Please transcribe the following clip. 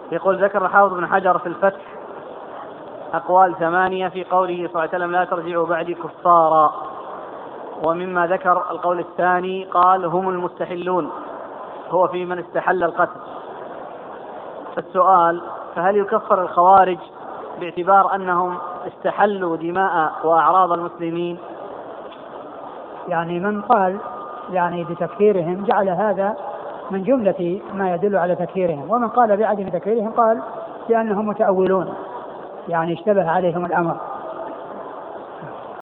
يقول ذكر الحافظ بن حجر في الفتح أقوال 8 في قوله صلى الله عليه وسلم لا ترجعوا بعدي كفارا، ومما ذكر القول الثاني قال هم المستحلون، هو في من استحل القتل. السؤال: فهل يكفر الخوارج باعتبار أنهم استحلوا دماء وأعراض المسلمين؟ يعني من قال يعني بتكفيرهم جعل هذا من جملة ما يدل على تكفيرهم، ومن قال بعدم تكفيرهم قال لأنهم متأولون يعني اشتبه عليهم الأمر.